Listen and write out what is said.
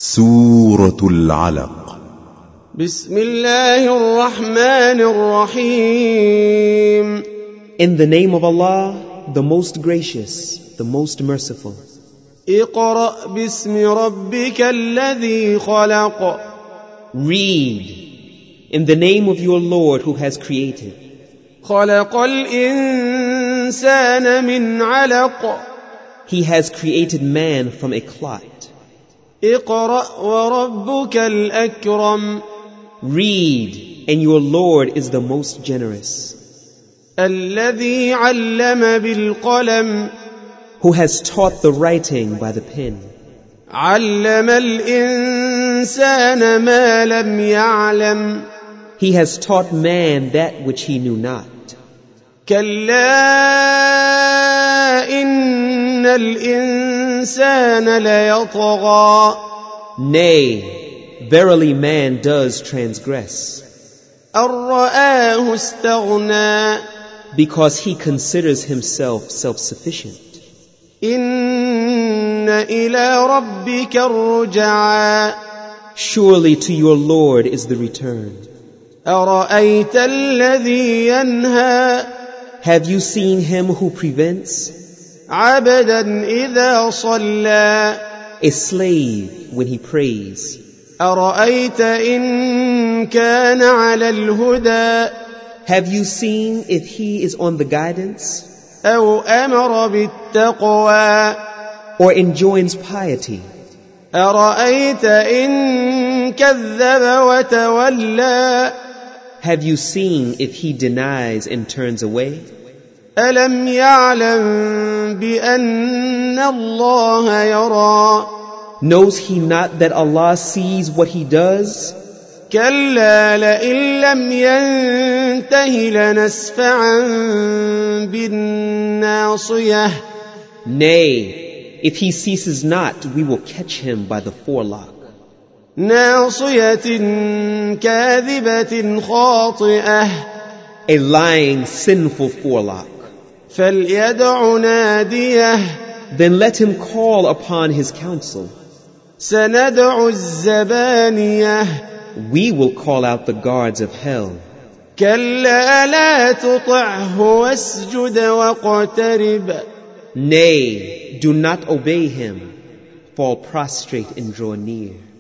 سورة العلق. بسم الله الرحمن الرحيم. In the name of Allah, the most gracious, the most merciful. اقرأ باسم ربك الذي خلق. Read in the name of your Lord who has created. خلق الإنسان من علق. He has created man from a clot. اقرأ وربك الأكرم. Read, and your Lord is the most generous. الذي علم بالقلم. Who has taught the writing by the pen. علم الإنسان ما لم يعلم. He has taught man that which he knew not. كلا إن الإنسان ليطغى. Nay, verily man does transgress. أن رآه استغنى. Because he considers himself self-sufficient. إن إلى ربك الرجعى. Surely to your Lord is the return. أرأيت الذي ينهى. Have you seen him who prevents? عبدا إذا صلى. A slave when he prays. أرأيت إن كان على الهدى. Have you seen if he is on the guidance? أو أمر بالتقوى. Or enjoins piety? أرأيت إن كذب وتولى. Have you seen if he denies and turns away? ألم يعلم بأن الله يرى. Knows he not that Allah sees what he does? كلا لئن لم ينته لنسفعا بالناصية. Nay, if he ceases not, we will catch him by the forelock. ناصية كاذبة خاطئة. A lying, sinful forelock. فليدع ناديه. Then let him call upon his counsel. سندع الزبانية. We will call out the guards of hell. كلا لا تطعه واسجد واقترب. Nay, do not obey him. Fall prostrate and draw near.